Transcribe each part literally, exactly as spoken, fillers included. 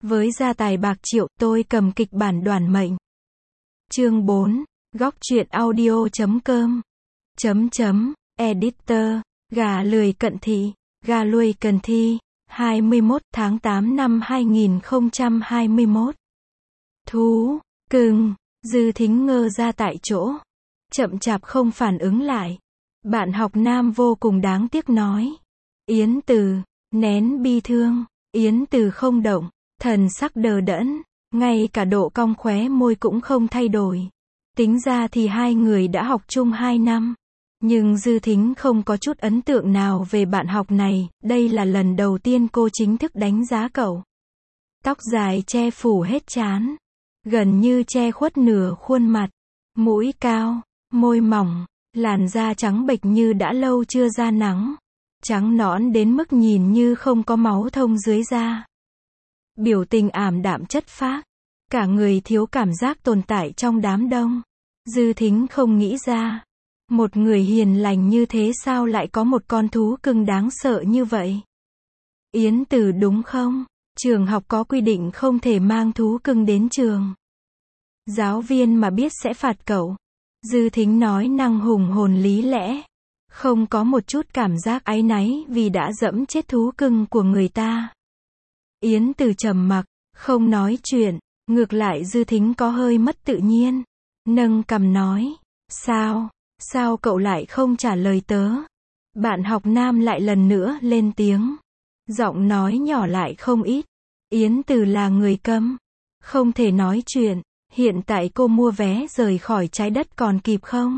Với gia tài bạc triệu, tôi cầm kịch bản đoản mệnh. Chương bốn, góc truyện audio chấm com. Chấm chấm, editor, gà lười cận thị, gà lười cần thi, hai mươi mốt tháng tám năm hai nghìn không trăm hai mươi mốt. Thú, cưng, Dư Thính ngơ ra tại chỗ. Chậm chạp không phản ứng lại. Bạn học nam vô cùng đáng tiếc nói. Yến Từ, nén bi thương. Yến Từ không động, thần sắc đờ đẫn, ngay cả độ cong khóe môi cũng không thay đổi. Tính ra thì hai người đã học chung hai năm. Nhưng Dư Thính không có chút ấn tượng nào về bạn học này, đây là lần đầu tiên cô chính thức đánh giá cậu. Tóc dài che phủ hết trán, gần như che khuất nửa khuôn mặt, mũi cao, môi mỏng, làn da trắng bệch như đã lâu chưa ra nắng, trắng nõn đến mức nhìn như không có máu thông dưới da. Biểu tình ảm đạm chất phác, cả người thiếu cảm giác tồn tại trong đám đông. Dư Thính không nghĩ ra, một người hiền lành như thế sao lại có một con thú cưng đáng sợ như vậy. Yến Từ đúng không? Trường học có quy định không thể mang thú cưng đến trường. Giáo viên mà biết sẽ phạt cậu. Dư Thính nói năng hùng hồn lý lẽ, không có một chút cảm giác áy náy vì đã dẫm chết thú cưng của người ta. Yến Từ trầm mặc, không nói chuyện, ngược lại Dư Thính có hơi mất tự nhiên, nâng cằm nói, sao, sao cậu lại không trả lời tớ? Bạn học nam lại lần nữa lên tiếng, giọng nói nhỏ lại không ít. Yến Từ là người câm, không thể nói chuyện, hiện tại cô mua vé rời khỏi trái đất còn kịp không?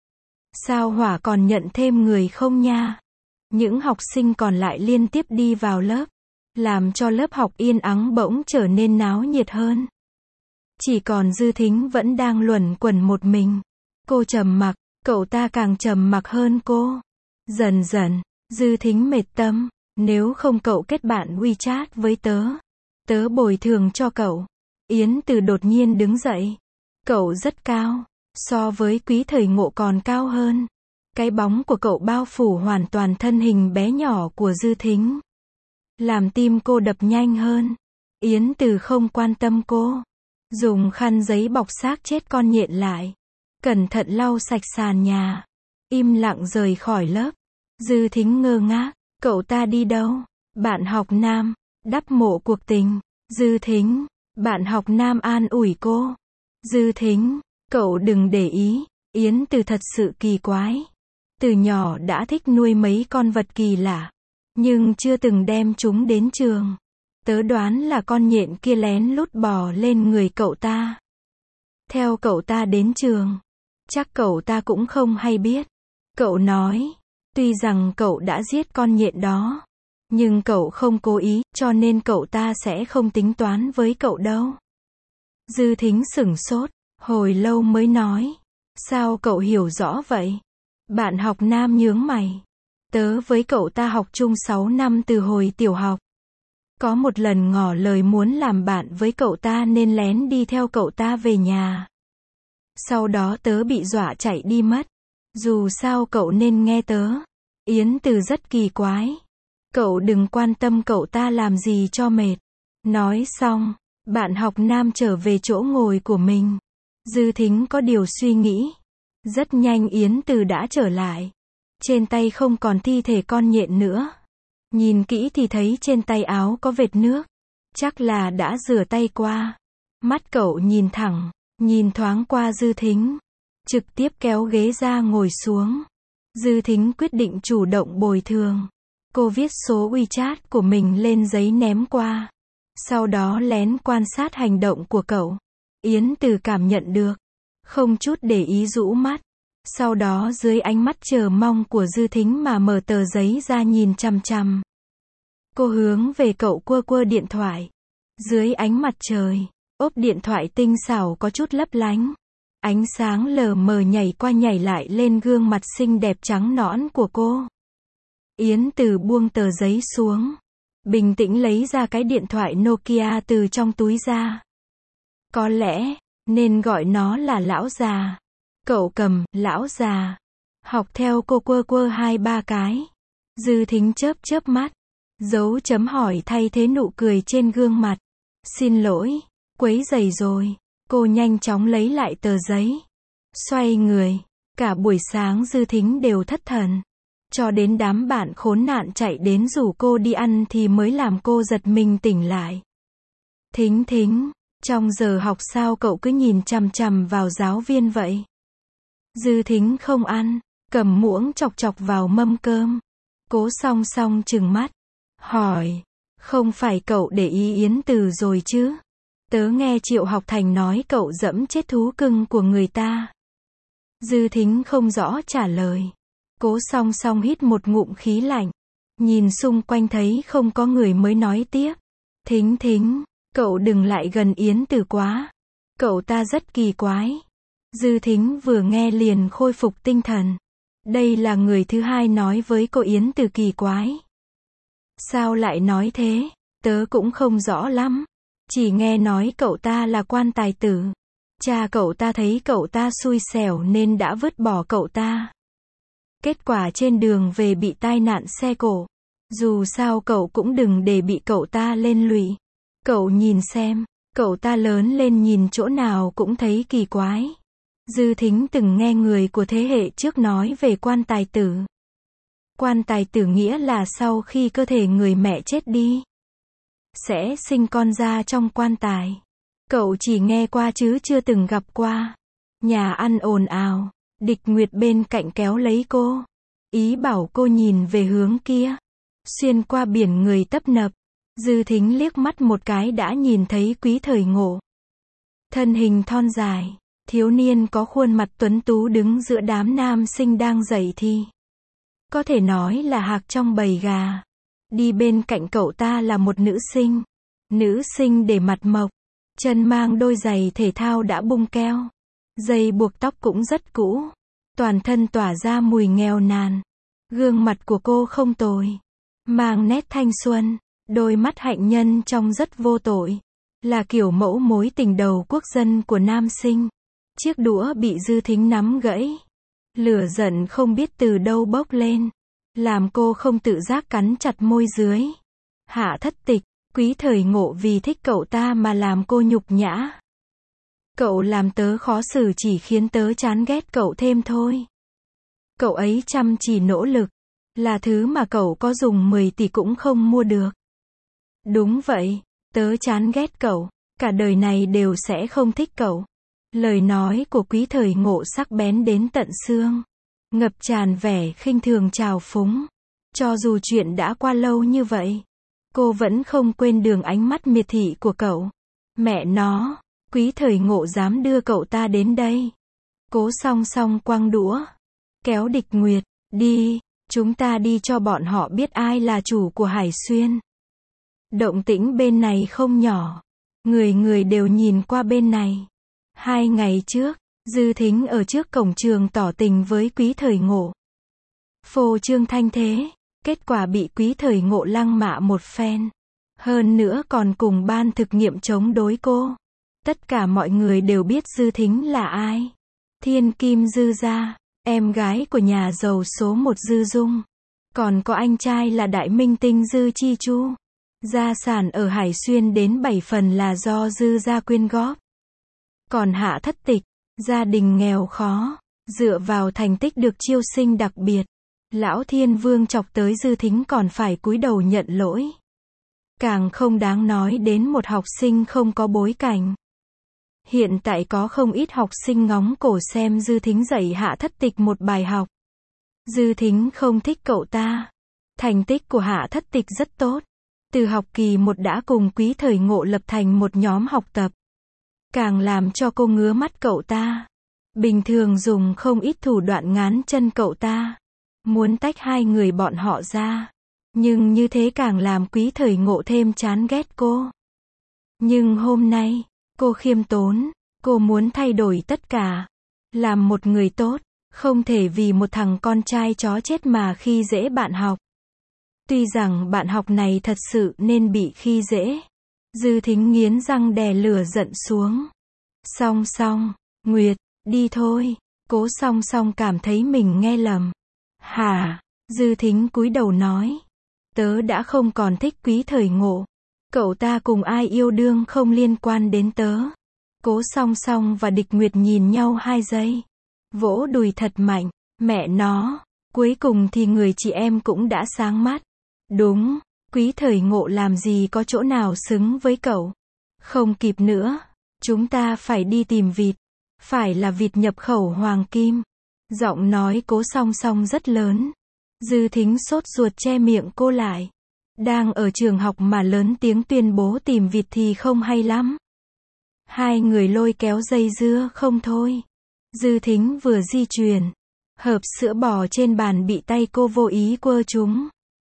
Sao Hỏa còn nhận thêm người không nha? Những học sinh còn lại liên tiếp đi vào lớp, làm cho lớp học yên ắng bỗng trở nên náo nhiệt hơn. Chỉ còn Dư Thính vẫn đang luẩn quẩn một mình. Cô trầm mặc, cậu ta càng trầm mặc hơn cô. Dần dần, Dư Thính mệt tâm, nếu không cậu kết bạn WeChat với tớ, tớ bồi thường cho cậu. Yến Từ đột nhiên đứng dậy. Cậu rất cao, so với Quý Thời Ngộ còn cao hơn. Cái bóng của cậu bao phủ hoàn toàn thân hình bé nhỏ của Dư Thính, làm tim cô đập nhanh hơn. Yến Từ không quan tâm cô, dùng khăn giấy bọc xác chết con nhện lại, cẩn thận lau sạch sàn nhà, im lặng rời khỏi lớp. Dư Thính ngơ ngác, cậu ta đi đâu? Bạn học nam, đắp mộ cuộc tình. Dư Thính, bạn học nam an ủi cô. Dư Thính, cậu đừng để ý. Yến Từ thật sự kỳ quái. Từ nhỏ đã thích nuôi mấy con vật kỳ lạ, nhưng chưa từng đem chúng đến trường. Tớ đoán là con nhện kia lén lút bò lên người cậu ta, theo cậu ta đến trường. Chắc cậu ta cũng không hay biết. Cậu nói, tuy rằng cậu đã giết con nhện đó, nhưng cậu không cố ý, cho nên cậu ta sẽ không tính toán với cậu đâu. Dư Thính sửng sốt, hồi lâu mới nói, sao cậu hiểu rõ vậy? Bạn học nam nhướng mày. Tớ với cậu ta học chung sáu năm từ hồi tiểu học. Có một lần ngỏ lời muốn làm bạn với cậu ta nên lén đi theo cậu ta về nhà. Sau đó tớ bị dọa chạy đi mất. Dù sao cậu nên nghe tớ. Yến Từ rất kỳ quái. Cậu đừng quan tâm cậu ta làm gì cho mệt. Nói xong, bạn học nam trở về chỗ ngồi của mình. Dư Thính có điều suy nghĩ. Rất nhanh Yến Từ đã trở lại. Trên tay không còn thi thể con nhện nữa. Nhìn kỹ thì thấy trên tay áo có vệt nước. Chắc là đã rửa tay qua. Mắt cậu nhìn thẳng, nhìn thoáng qua Dư Thính, trực tiếp kéo ghế ra ngồi xuống. Dư Thính quyết định chủ động bồi thường. Cô viết số WeChat của mình lên giấy ném qua. Sau đó lén quan sát hành động của cậu. Yến Từ cảm nhận được, không chút để ý rũ mắt. Sau đó dưới ánh mắt chờ mong của Dư Thính mà mở tờ giấy ra nhìn chằm chằm. Cô hướng về cậu quơ quơ điện thoại. Dưới ánh mặt trời, ốp điện thoại tinh xảo có chút lấp lánh. Ánh sáng lờ mờ nhảy qua nhảy lại lên gương mặt xinh đẹp trắng nõn của cô. Yến Từ buông tờ giấy xuống, bình tĩnh lấy ra cái điện thoại Nokia từ trong túi ra. Có lẽ nên gọi nó là lão già. Cậu cầm, lão già. Học theo cô quơ quơ hai ba cái. Dư Thính chớp chớp mắt, dấu chấm hỏi thay thế nụ cười trên gương mặt. Xin lỗi, quấy rầy rồi. Cô nhanh chóng lấy lại tờ giấy. Xoay người. Cả buổi sáng Dư Thính đều thất thần. Cho đến đám bạn khốn nạn chạy đến rủ cô đi ăn thì mới làm cô giật mình tỉnh lại. Thính Thính, trong giờ học sao cậu cứ nhìn chằm chằm vào giáo viên vậy? Dư Thính không ăn, cầm muỗng chọc chọc vào mâm cơm. Cố Song Song trừng mắt, hỏi, không phải cậu để ý Yến Từ rồi chứ? Tớ nghe Triệu Học Thành nói cậu dẫm chết thú cưng của người ta. Dư Thính không rõ trả lời. Cố Song Song hít một ngụm khí lạnh. Nhìn xung quanh thấy không có người mới nói tiếp. Thính Thính, cậu đừng lại gần Yến Từ quá. Cậu ta rất kỳ quái. Dư Thính vừa nghe liền khôi phục tinh thần. Đây là người thứ hai nói với cô Yến Từ kỳ quái. Sao lại nói thế? Tớ cũng không rõ lắm. Chỉ nghe nói cậu ta là quan tài tử. Cha cậu ta thấy cậu ta xui xẻo nên đã vứt bỏ cậu ta. Kết quả trên đường về bị tai nạn xe cộ. Dù sao cậu cũng đừng để bị cậu ta lên lụy. Cậu nhìn xem, cậu ta lớn lên nhìn chỗ nào cũng thấy kỳ quái. Dư Thính từng nghe người của thế hệ trước nói về quan tài tử. Quan tài tử nghĩa là sau khi cơ thể người mẹ chết đi, sẽ sinh con ra trong quan tài. Cậu chỉ nghe qua chứ chưa từng gặp qua. Nhà ăn ồn ào, Địch Nguyệt bên cạnh kéo lấy cô. Ý bảo cô nhìn về hướng kia. Xuyên qua biển người tấp nập. Dư Thính liếc mắt một cái đã nhìn thấy Quý Thời Ngộ. Thân hình thon dài, thiếu niên có khuôn mặt tuấn tú đứng giữa đám nam sinh đang dậy thì. Có thể nói là hạc trong bầy gà. Đi bên cạnh cậu ta là một nữ sinh. Nữ sinh để mặt mộc. Chân mang đôi giày thể thao đã bung keo. Dây buộc tóc cũng rất cũ. Toàn thân tỏa ra mùi nghèo nàn. Gương mặt của cô không tồi. Mang nét thanh xuân. Đôi mắt hạnh nhân trông rất vô tội. Là kiểu mẫu mối tình đầu quốc dân của nam sinh. Chiếc đũa bị Dư Thính nắm gãy. Lửa giận không biết từ đâu bốc lên. Làm cô không tự giác cắn chặt môi dưới. Hạ Thất Tịch, Quý Thời Ngộ vì thích cậu ta mà làm cô nhục nhã. Cậu làm tớ khó xử chỉ khiến tớ chán ghét cậu thêm thôi. Cậu ấy chăm chỉ nỗ lực. Là thứ mà cậu có dùng mười tỷ cũng không mua được. Đúng vậy, tớ chán ghét cậu. Cả đời này đều sẽ không thích cậu. Lời nói của Quý Thời Ngộ sắc bén đến tận xương. Ngập tràn vẻ khinh thường trào phúng. Cho dù chuyện đã qua lâu như vậy, cô vẫn không quên đường ánh mắt miệt thị của cậu. Mẹ nó, Quý Thời Ngộ dám đưa cậu ta đến đây. Cố Song Song quăng đũa. Kéo Địch Nguyệt, đi, chúng ta đi cho bọn họ biết ai là chủ của Hải Xuyên. Động tĩnh bên này không nhỏ. Người người đều nhìn qua bên này. Hai ngày trước, Dư Thính ở trước cổng trường tỏ tình với Quý Thời Ngộ. Phô trương thanh thế, kết quả bị Quý Thời Ngộ lăng mạ một phen. Hơn nữa còn cùng ban thực nghiệm chống đối cô. Tất cả mọi người đều biết Dư Thính là ai. Thiên Kim Dư gia, em gái của nhà giàu số một Dư Dung. Còn có anh trai là đại minh tinh Dư Chi Chu. Gia sản ở Hải Xuyên đến bảy phần là do Dư gia quyên góp. Còn Hạ Thất Tịch, gia đình nghèo khó, dựa vào thành tích được chiêu sinh đặc biệt. Lão Thiên Vương chọc tới Dư Thính còn phải cúi đầu nhận lỗi. Càng không đáng nói đến một học sinh không có bối cảnh. Hiện tại có không ít học sinh ngóng cổ xem Dư Thính dạy Hạ Thất Tịch một bài học. Dư Thính không thích cậu ta. Thành tích của Hạ Thất Tịch rất tốt. Từ học kỳ một đã cùng Quý Thời Ngộ lập thành một nhóm học tập. Càng làm cho cô ngứa mắt cậu ta. Bình thường dùng không ít thủ đoạn ngán chân cậu ta. Muốn tách hai người bọn họ ra. Nhưng như thế càng làm Quý Thời Ngộ thêm chán ghét cô. Nhưng hôm nay, cô khiêm tốn. Cô muốn thay đổi tất cả. Làm một người tốt. Không thể vì một thằng con trai chó chết mà khi dễ bạn học. Tuy rằng bạn học này thật sự nên bị khi dễ. Dư Thính nghiến răng đè lửa giận xuống. Song Song, Nguyệt, đi thôi. Cố Song Song cảm thấy mình nghe lầm. Hả? Dư Thính cúi đầu nói. Tớ đã không còn thích Quý Thời Ngộ. Cậu ta cùng ai yêu đương không liên quan đến tớ. Cố Song Song và Địch Nguyệt nhìn nhau hai giây. Vỗ đùi thật mạnh. Mẹ nó. Cuối cùng thì người chị em cũng đã sáng mắt. Đúng. Quý Thời Ngộ làm gì có chỗ nào xứng với cậu. Không kịp nữa. Chúng ta phải đi tìm vịt. Phải là vịt nhập khẩu hoàng kim. Giọng nói Cố Song Song rất lớn. Dư Thính sốt ruột che miệng cô lại. Đang ở trường học mà lớn tiếng tuyên bố tìm vịt thì không hay lắm. Hai người lôi kéo dây dưa không thôi. Dư Thính vừa di chuyển. Hộp sữa bò trên bàn bị tay cô vô ý quơ trúng.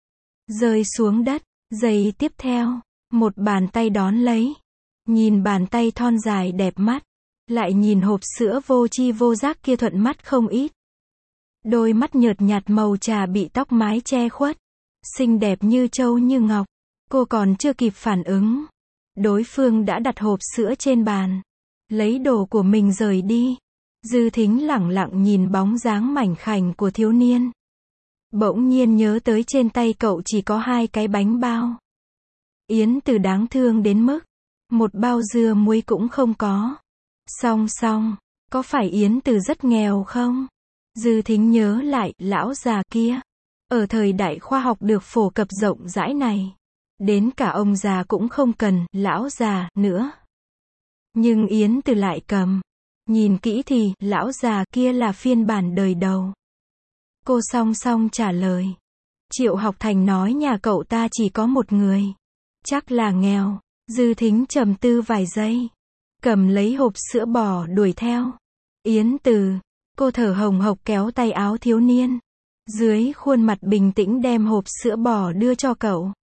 Rơi xuống đất. Giây tiếp theo. Một bàn tay đón lấy. Nhìn bàn tay thon dài đẹp mắt. Lại nhìn hộp sữa vô tri vô giác kia thuận mắt không ít. Đôi mắt nhợt nhạt màu trà bị tóc mái che khuất. Xinh đẹp như trâu như ngọc. Cô còn chưa kịp phản ứng. Đối phương đã đặt hộp sữa trên bàn. Lấy đồ của mình rời đi. Dư Thính lẳng lặng nhìn bóng dáng mảnh khảnh của thiếu niên. Bỗng nhiên nhớ tới trên tay cậu chỉ có hai cái bánh bao. Yến Từ đáng thương đến mức. Một bao dưa muối cũng không có. Song Song. Có phải Yến Từ rất nghèo không? Dư Thính nhớ lại, lão già kia. Ở thời đại khoa học được phổ cập rộng rãi này. Đến cả ông già cũng không cần, lão già, nữa. Nhưng Yến Từ lại cầm. Nhìn kỹ thì, lão già kia là phiên bản đời đầu. Cô Song Song trả lời. Triệu Học Thành nói nhà cậu ta chỉ có một người. Chắc là nghèo. Dư Thính trầm tư vài giây. Cầm lấy hộp sữa bò đuổi theo. Yến Từ. Cô thở hồng hộc kéo tay áo thiếu niên. Dưới khuôn mặt bình tĩnh đem hộp sữa bò đưa cho cậu.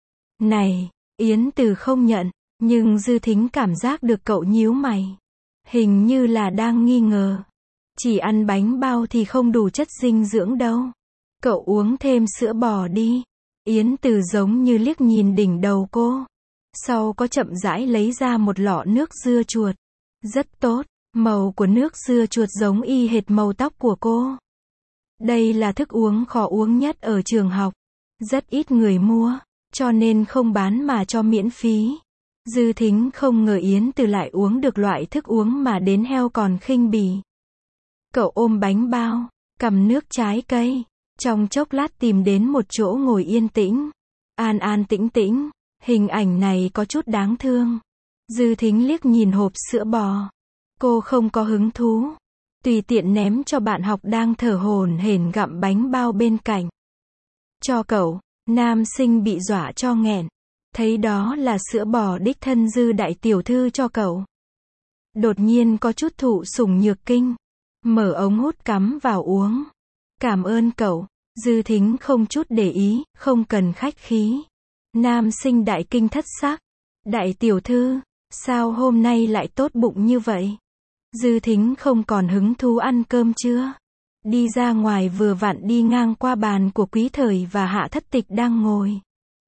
Này, Yến Từ không nhận, nhưng Dư Thính cảm giác được cậu nhíu mày. Hình như là đang nghi ngờ. Chỉ ăn bánh bao thì không đủ chất dinh dưỡng đâu. Cậu uống thêm sữa bò đi. Yến Từ giống như liếc nhìn đỉnh đầu cô. Sau có chậm rãi lấy ra một lọ nước dưa chuột. Rất tốt, màu của nước dưa chuột giống y hệt màu tóc của cô. Đây là thức uống khó uống nhất ở trường học. Rất ít người mua, cho nên không bán mà cho miễn phí. Dư Thính không ngờ Yến Từ lại uống được loại thức uống mà đến heo còn khinh bỉ. Cậu ôm bánh bao, cầm nước trái cây. Trong chốc lát tìm đến một chỗ ngồi yên tĩnh. An an tĩnh tĩnh. Hình ảnh này có chút đáng thương. Dư Thính liếc nhìn hộp sữa bò. Cô không có hứng thú. Tùy tiện ném cho bạn học đang thở hổn hển gặm bánh bao bên cạnh. Cho cậu. Nam sinh bị dọa cho nghẹn. Thấy đó là sữa bò đích thân Dư đại tiểu thư cho cậu. Đột nhiên có chút thụ sủng nhược kinh. Mở ống hút cắm vào uống. Cảm ơn cậu. Dư Thính không chút để ý, không cần khách khí. Nam sinh đại kinh thất sắc. Đại tiểu thư, sao hôm nay lại tốt bụng như vậy? Dư Thính không còn hứng thú ăn cơm chưa? Đi ra ngoài vừa vặn đi ngang qua bàn của Quý Thời và Hạ Thất Tịch đang ngồi.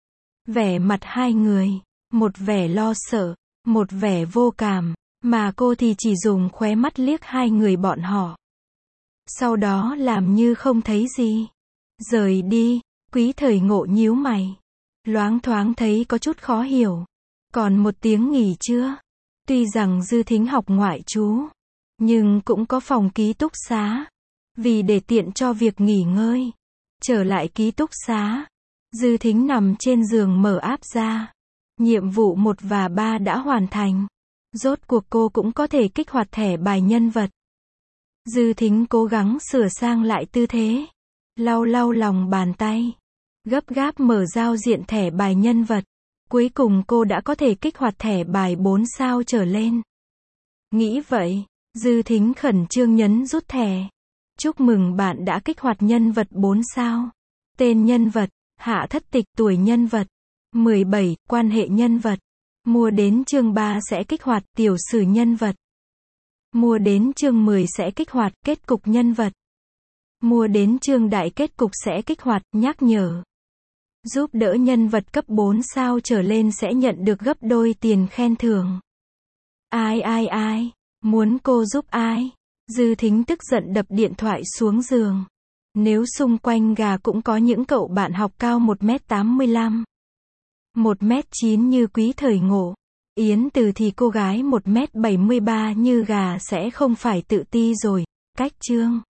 Vẻ mặt hai người, một vẻ lo sợ, một vẻ vô cảm, mà cô thì chỉ dùng khóe mắt liếc hai người bọn họ. Sau đó làm như không thấy gì. Rời đi. Quý Thời Ngộ nhíu mày. Loáng thoáng thấy có chút khó hiểu. Còn một tiếng nghỉ trưa. Tuy rằng Dư Thính học ngoại trú, nhưng cũng có phòng ký túc xá. Vì để tiện cho việc nghỉ ngơi. Trở lại ký túc xá. Dư Thính nằm trên giường mở app ra. Nhiệm vụ một và ba đã hoàn thành. Rốt cuộc cô cũng có thể kích hoạt thẻ bài nhân vật. Dư Thính cố gắng sửa sang lại tư thế. Lau lau lòng bàn tay. Gấp gáp mở giao diện thẻ bài nhân vật. Cuối cùng cô đã có thể kích hoạt thẻ bài bốn sao trở lên. Nghĩ vậy, Dư Thính khẩn trương nhấn rút thẻ. Chúc mừng bạn đã kích hoạt nhân vật bốn sao. Tên nhân vật, Hạ Thất Tịch, tuổi nhân vật, mười bảy, quan hệ nhân vật. Mua đến chương ba sẽ kích hoạt tiểu sử nhân vật. Mua đến chương mười sẽ kích hoạt kết cục nhân vật. Mua đến chương đại kết cục sẽ kích hoạt nhắc nhở. Giúp đỡ nhân vật cấp bốn sao trở lên sẽ nhận được gấp đôi tiền khen thưởng. Ai ai ai, muốn cô giúp ai? Dư Thính tức giận đập điện thoại xuống giường. Nếu xung quanh gà cũng có những cậu bạn học cao một mét tám mươi lăm. một mét chín như Quý Thời Ngộ. Yến Từ thì cô gái một mét bảy mươi ba như gà sẽ không phải tự ti rồi. Cách chương